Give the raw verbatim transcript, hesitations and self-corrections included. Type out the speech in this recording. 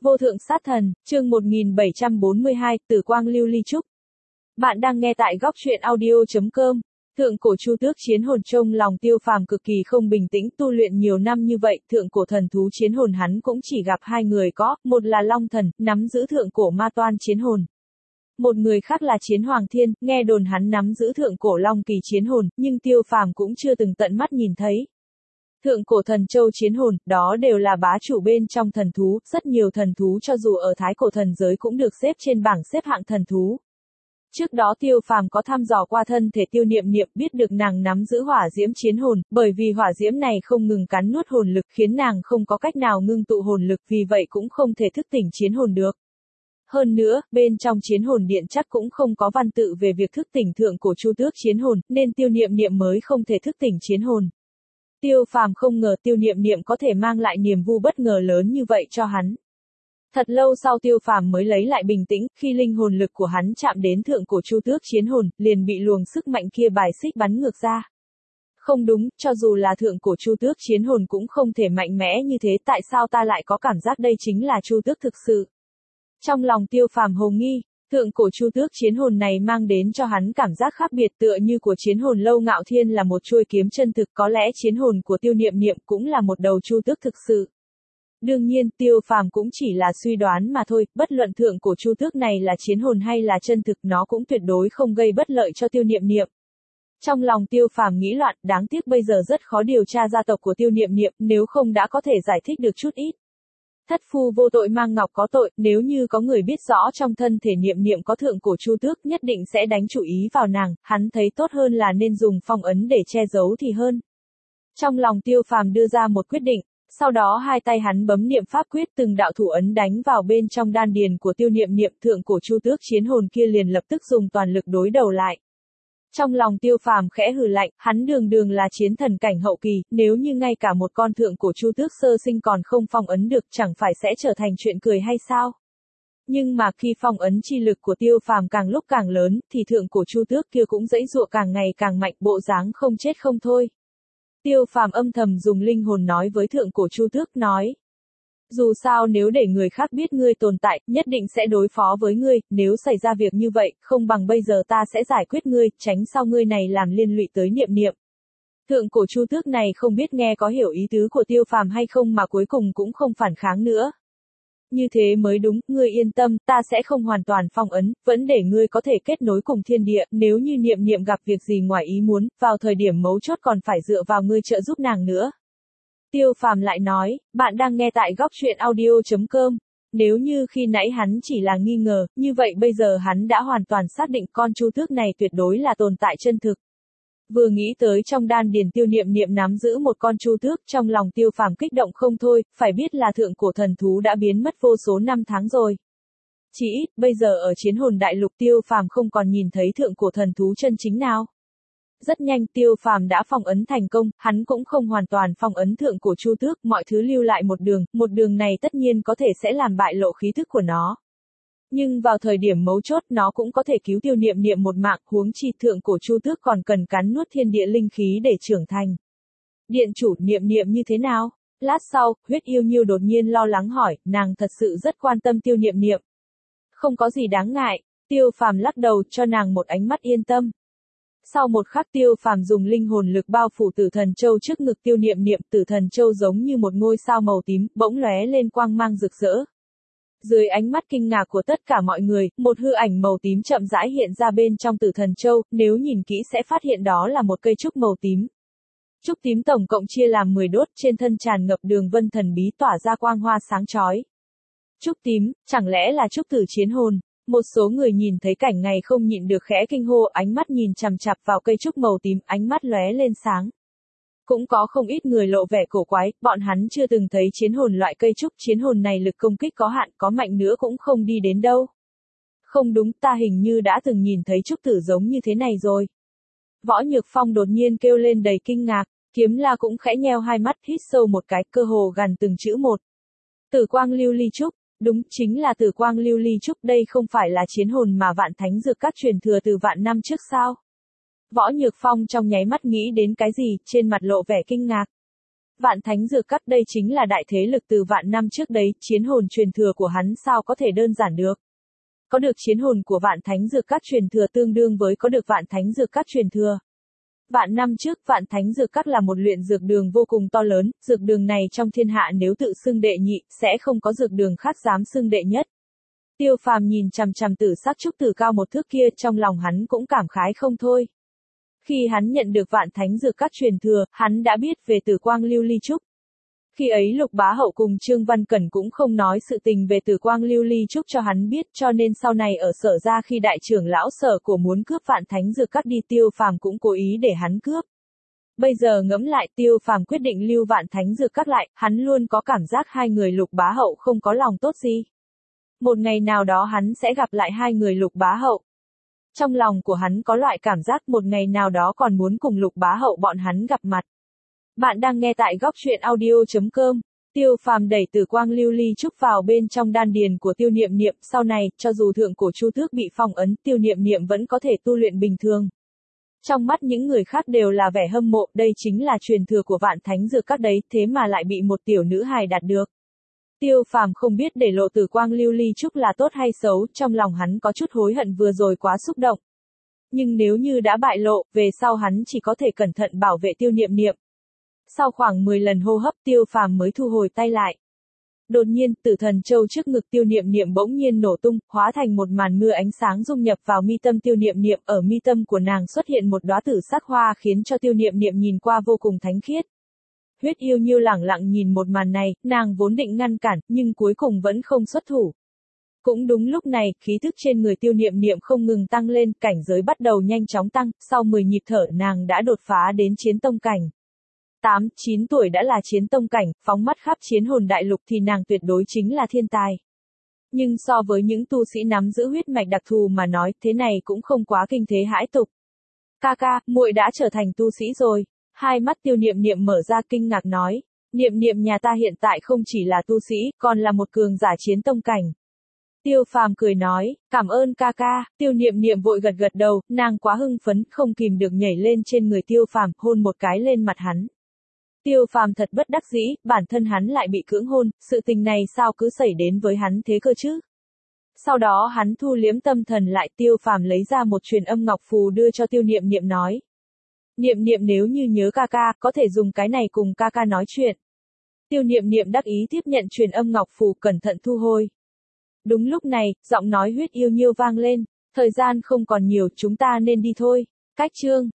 Vô thượng sát thần, chương một nghìn bảy trăm bốn mươi hai, Tử quang lưu ly trúc. Bạn đang nghe tại góc truyện audio chấm com. Thượng cổ Chu Tước chiến hồn trong lòng Tiêu Phàm cực kỳ không bình tĩnh, tu luyện nhiều năm như vậy, thượng cổ thần thú chiến hồn hắn cũng chỉ gặp hai người có, một là Long Thần, nắm giữ thượng cổ ma toan chiến hồn. Một người khác là Chiến Hoàng Thiên, nghe đồn hắn nắm giữ thượng cổ Long Kỳ chiến hồn, nhưng Tiêu Phàm cũng chưa từng tận mắt nhìn thấy. Thượng cổ thần châu chiến hồn, đó đều là bá chủ bên trong thần thú, rất nhiều thần thú cho dù ở thái cổ thần giới cũng được xếp trên bảng xếp hạng thần thú. Trước đó Tiêu Phàm có thăm dò qua thân thể Tiêu Niệm Niệm, biết được nàng nắm giữ hỏa diễm chiến hồn, bởi vì hỏa diễm này không ngừng cắn nuốt hồn lực khiến nàng không có cách nào ngưng tụ hồn lực, vì vậy cũng không thể thức tỉnh chiến hồn được. Hơn nữa, bên trong chiến hồn điện chắc cũng không có văn tự về việc thức tỉnh thượng cổ Chu Tước chiến hồn, nên Tiêu Niệm Niệm mới không thể thức tỉnh chiến hồn. Tiêu Phàm không ngờ Tiêu Niệm Niệm có thể mang lại niềm vui bất ngờ lớn như vậy cho hắn. Thật lâu sau Tiêu Phàm mới lấy lại bình tĩnh, khi linh hồn lực của hắn chạm đến thượng cổ Chu Tước chiến hồn, liền bị luồng sức mạnh kia bài xích bắn ngược ra. Không đúng, cho dù là thượng cổ Chu Tước chiến hồn cũng không thể mạnh mẽ như thế, tại sao ta lại có cảm giác đây chính là Chu Tước thực sự? Trong lòng Tiêu Phàm hồ nghi. Thượng cổ Chu Tước chiến hồn này mang đến cho hắn cảm giác khác biệt, tựa như của chiến hồn Lâu Ngạo Thiên là một chuôi kiếm chân thực, có lẽ chiến hồn của Tiêu Niệm Niệm cũng là một đầu Chu Tước thực sự. Đương nhiên, Tiêu Phàm cũng chỉ là suy đoán mà thôi, bất luận thượng cổ Chu Tước này là chiến hồn hay là chân thực, nó cũng tuyệt đối không gây bất lợi cho Tiêu Niệm Niệm. Trong lòng Tiêu Phàm nghĩ loạn, đáng tiếc bây giờ rất khó điều tra gia tộc của Tiêu Niệm Niệm, nếu không đã có thể giải thích được chút ít. Thất phu vô tội mang ngọc có tội, nếu như có người biết rõ trong thân thể Niệm Niệm có thượng cổ Chu Tước, nhất định sẽ đánh chủ ý vào nàng, hắn thấy tốt hơn là nên dùng phong ấn để che giấu thì hơn. Trong lòng Tiêu Phàm đưa ra một quyết định, sau đó hai tay hắn bấm niệm pháp quyết, từng đạo thủ ấn đánh vào bên trong đan điền của Tiêu Niệm Niệm, thượng cổ Chu Tước chiến hồn kia liền lập tức dùng toàn lực đối đầu lại. Trong lòng Tiêu Phàm khẽ hừ lạnh, hắn đường đường là chiến thần cảnh hậu kỳ, nếu như ngay cả một con thượng cổ Chu Tước sơ sinh còn không phong ấn được, chẳng phải sẽ trở thành chuyện cười hay sao? Nhưng mà khi phong ấn chi lực của Tiêu Phàm càng lúc càng lớn, thì thượng cổ Chu Tước kia cũng giãy giụa càng ngày càng mạnh, bộ dáng không chết không thôi. Tiêu Phàm âm thầm dùng linh hồn nói với thượng cổ Chu Tước, nói: dù sao nếu để người khác biết ngươi tồn tại, nhất định sẽ đối phó với ngươi, nếu xảy ra việc như vậy, không bằng bây giờ ta sẽ giải quyết ngươi, tránh sau ngươi này làm liên lụy tới Niệm Niệm. Thượng cổ Chu Tước này không biết nghe có hiểu ý tứ của Tiêu Phàm hay không mà cuối cùng cũng không phản kháng nữa. Như thế mới đúng, ngươi yên tâm, ta sẽ không hoàn toàn phong ấn, vẫn để ngươi có thể kết nối cùng thiên địa, nếu như Niệm Niệm gặp việc gì ngoài ý muốn, vào thời điểm mấu chốt còn phải dựa vào ngươi trợ giúp nàng nữa. Tiêu Phàm lại nói, bạn đang nghe tại góc truyện audio chấm com. Nếu như khi nãy hắn chỉ là nghi ngờ, như vậy bây giờ hắn đã hoàn toàn xác định con Chu Tước này tuyệt đối là tồn tại chân thực. Vừa nghĩ tới trong đan điền Tiêu Niệm Niệm nắm giữ một con Chu Tước, trong lòng Tiêu Phàm kích động không thôi, phải biết là thượng cổ thần thú đã biến mất vô số năm tháng rồi. Chỉ ít, bây giờ ở chiến hồn đại lục Tiêu Phàm không còn nhìn thấy thượng cổ thần thú chân chính nào. Rất nhanh Tiêu Phàm đã phong ấn thành công, hắn cũng không hoàn toàn phong ấn thượng cổ Chu Tước, mọi thứ lưu lại một đường, một đường này tất nhiên có thể sẽ làm bại lộ khí thức của nó. Nhưng vào thời điểm mấu chốt nó cũng có thể cứu Tiêu Niệm Niệm một mạng, huống chi thượng cổ Chu Tước còn cần cắn nuốt thiên địa linh khí để trưởng thành. Điện chủ, Niệm Niệm như thế nào? Lát sau, Huyết Yêu Nhiêu đột nhiên lo lắng hỏi, nàng thật sự rất quan tâm Tiêu Niệm Niệm. Không có gì đáng ngại, Tiêu Phàm lắc đầu cho nàng một ánh mắt yên tâm. Sau một khắc Tiêu Phàm dùng linh hồn lực bao phủ Tử Thần Châu trước ngực Tiêu Niệm Niệm, Tử Thần Châu giống như một ngôi sao màu tím, bỗng lóe lên quang mang rực rỡ. Dưới ánh mắt kinh ngạc của tất cả mọi người, một hư ảnh màu tím chậm rãi hiện ra bên trong Tử Thần Châu, nếu nhìn kỹ sẽ phát hiện đó là một cây trúc màu tím. Trúc tím tổng cộng chia làm mười đốt, trên thân tràn ngập đường vân thần bí tỏa ra quang hoa sáng chói. Trúc tím, chẳng lẽ là trúc tử chiến hồn? Một số người nhìn thấy cảnh này không nhịn được khẽ kinh hô, ánh mắt nhìn chằm chằm vào cây trúc màu tím, ánh mắt lóe lên sáng. Cũng có không ít người lộ vẻ cổ quái, bọn hắn chưa từng thấy chiến hồn loại cây trúc, chiến hồn này lực công kích có hạn, có mạnh nữa cũng không đi đến đâu. Không đúng, ta hình như đã từng nhìn thấy trúc tử giống như thế này rồi. Võ Nhược Phong đột nhiên kêu lên đầy kinh ngạc, Kiếm La cũng khẽ nheo hai mắt, hít sâu một cái, cơ hồ gằn từng chữ một. Tử quang lưu ly trúc. Đúng, chính là Tử quang lưu ly trúc, đây không phải là chiến hồn mà Vạn Thánh Dược Các truyền thừa từ vạn năm trước sao? Võ Nhược Phong trong nháy mắt nghĩ đến cái gì, trên mặt lộ vẻ kinh ngạc. Vạn Thánh Dược Các đây chính là đại thế lực từ vạn năm trước đấy, chiến hồn truyền thừa của hắn sao có thể đơn giản được. Có được chiến hồn của Vạn Thánh Dược Các truyền thừa tương đương với có được Vạn Thánh Dược Các truyền thừa. Vạn năm trước, Vạn Thánh Dược Các là một luyện dược đường vô cùng to lớn, dược đường này trong thiên hạ nếu tự xưng đệ nhị, sẽ không có dược đường khác dám xưng đệ nhất. Tiêu Phàm nhìn chằm chằm tử sắc trúc tử cao một thước kia, trong lòng hắn cũng cảm khái không thôi. Khi hắn nhận được Vạn Thánh Dược Các truyền thừa, hắn đã biết về Tử Quang Lưu Ly Trúc. Khi ấy Lục Bá Hậu cùng Trương Văn Cẩn cũng không nói sự tình về Tử Quang Lưu Ly Trúc cho hắn biết, cho nên sau này ở Sở gia khi đại trưởng lão Sở của muốn cướp Vạn Thánh Dược Các đi, Tiêu Phàm cũng cố ý để hắn cướp. Bây giờ ngẫm lại, Tiêu Phàm quyết định lưu Vạn Thánh Dược Các lại, hắn luôn có cảm giác hai người Lục Bá Hậu không có lòng tốt gì. Một ngày nào đó hắn sẽ gặp lại hai người Lục Bá Hậu. Trong lòng của hắn có loại cảm giác một ngày nào đó còn muốn cùng Lục Bá Hậu bọn hắn gặp mặt. Bạn đang nghe tại góc truyện audio chấm com. Tiêu Phàm đẩy Tử Quang Lưu Ly Trúc vào bên trong đan điền của Tiêu Niệm Niệm, sau này, cho dù thượng cổ Chu Tước bị phong ấn, Tiêu Niệm Niệm vẫn có thể tu luyện bình thường. Trong mắt những người khác đều là vẻ hâm mộ, đây chính là truyền thừa của Vạn Thánh Dược Các đấy, thế mà lại bị một tiểu nữ hài đạt được. Tiêu Phàm không biết để lộ Tử Quang Lưu Ly Trúc là tốt hay xấu, trong lòng hắn có chút hối hận vừa rồi quá xúc động. Nhưng nếu như đã bại lộ, về sau hắn chỉ có thể cẩn thận bảo vệ Tiêu Niệm Niệm. Sau khoảng mười lần hô hấp, Tiêu Phàm mới thu hồi tay lại. Đột nhiên, Tử Thần Châu trước ngực Tiêu Niệm Niệm bỗng nhiên nổ tung, hóa thành một màn mưa ánh sáng dung nhập vào mi tâm Tiêu Niệm Niệm, ở mi tâm của nàng xuất hiện một đóa tử sắc hoa khiến cho Tiêu Niệm Niệm nhìn qua vô cùng thánh khiết. Huyết Yêu Nhiêu lẳng lặng nhìn một màn này, nàng vốn định ngăn cản, nhưng cuối cùng vẫn không xuất thủ. Cũng đúng lúc này, khí thức trên người Tiêu Niệm Niệm không ngừng tăng lên, cảnh giới bắt đầu nhanh chóng tăng, sau mười nhịp thở nàng đã đột phá đến chiến tông cảnh. tám, chín tuổi đã là chiến tông cảnh, phóng mắt khắp chiến hồn đại lục thì nàng tuyệt đối chính là thiên tài. Nhưng so với những tu sĩ nắm giữ huyết mạch đặc thù mà nói, thế này cũng không quá kinh thế hãi tục. Ca ca, muội đã trở thành tu sĩ rồi. Hai mắt Tiêu Niệm Niệm mở ra kinh ngạc nói. Niệm Niệm nhà ta hiện tại không chỉ là tu sĩ, còn là một cường giả chiến tông cảnh. Tiêu Phàm cười nói, cảm ơn ca ca. Tiêu Niệm Niệm vội gật gật đầu, nàng quá hưng phấn, không kìm được nhảy lên trên người Tiêu Phàm, hôn một cái lên mặt hắn. Tiêu Phàm thật bất đắc dĩ, bản thân hắn lại bị cưỡng hôn, sự tình này sao cứ xảy đến với hắn thế cơ chứ? Sau đó hắn thu liếm tâm thần lại, Tiêu Phàm lấy ra một truyền âm ngọc phù đưa cho Tiêu Niệm Niệm nói. Niệm Niệm nếu như nhớ ca ca, có thể dùng cái này cùng ca ca nói chuyện. Tiêu Niệm Niệm đắc ý tiếp nhận truyền âm ngọc phù, cẩn thận thu hồi. Đúng lúc này, giọng nói Huyết Yêu Nhiêu vang lên. Thời gian không còn nhiều, chúng ta nên đi thôi. Cách chương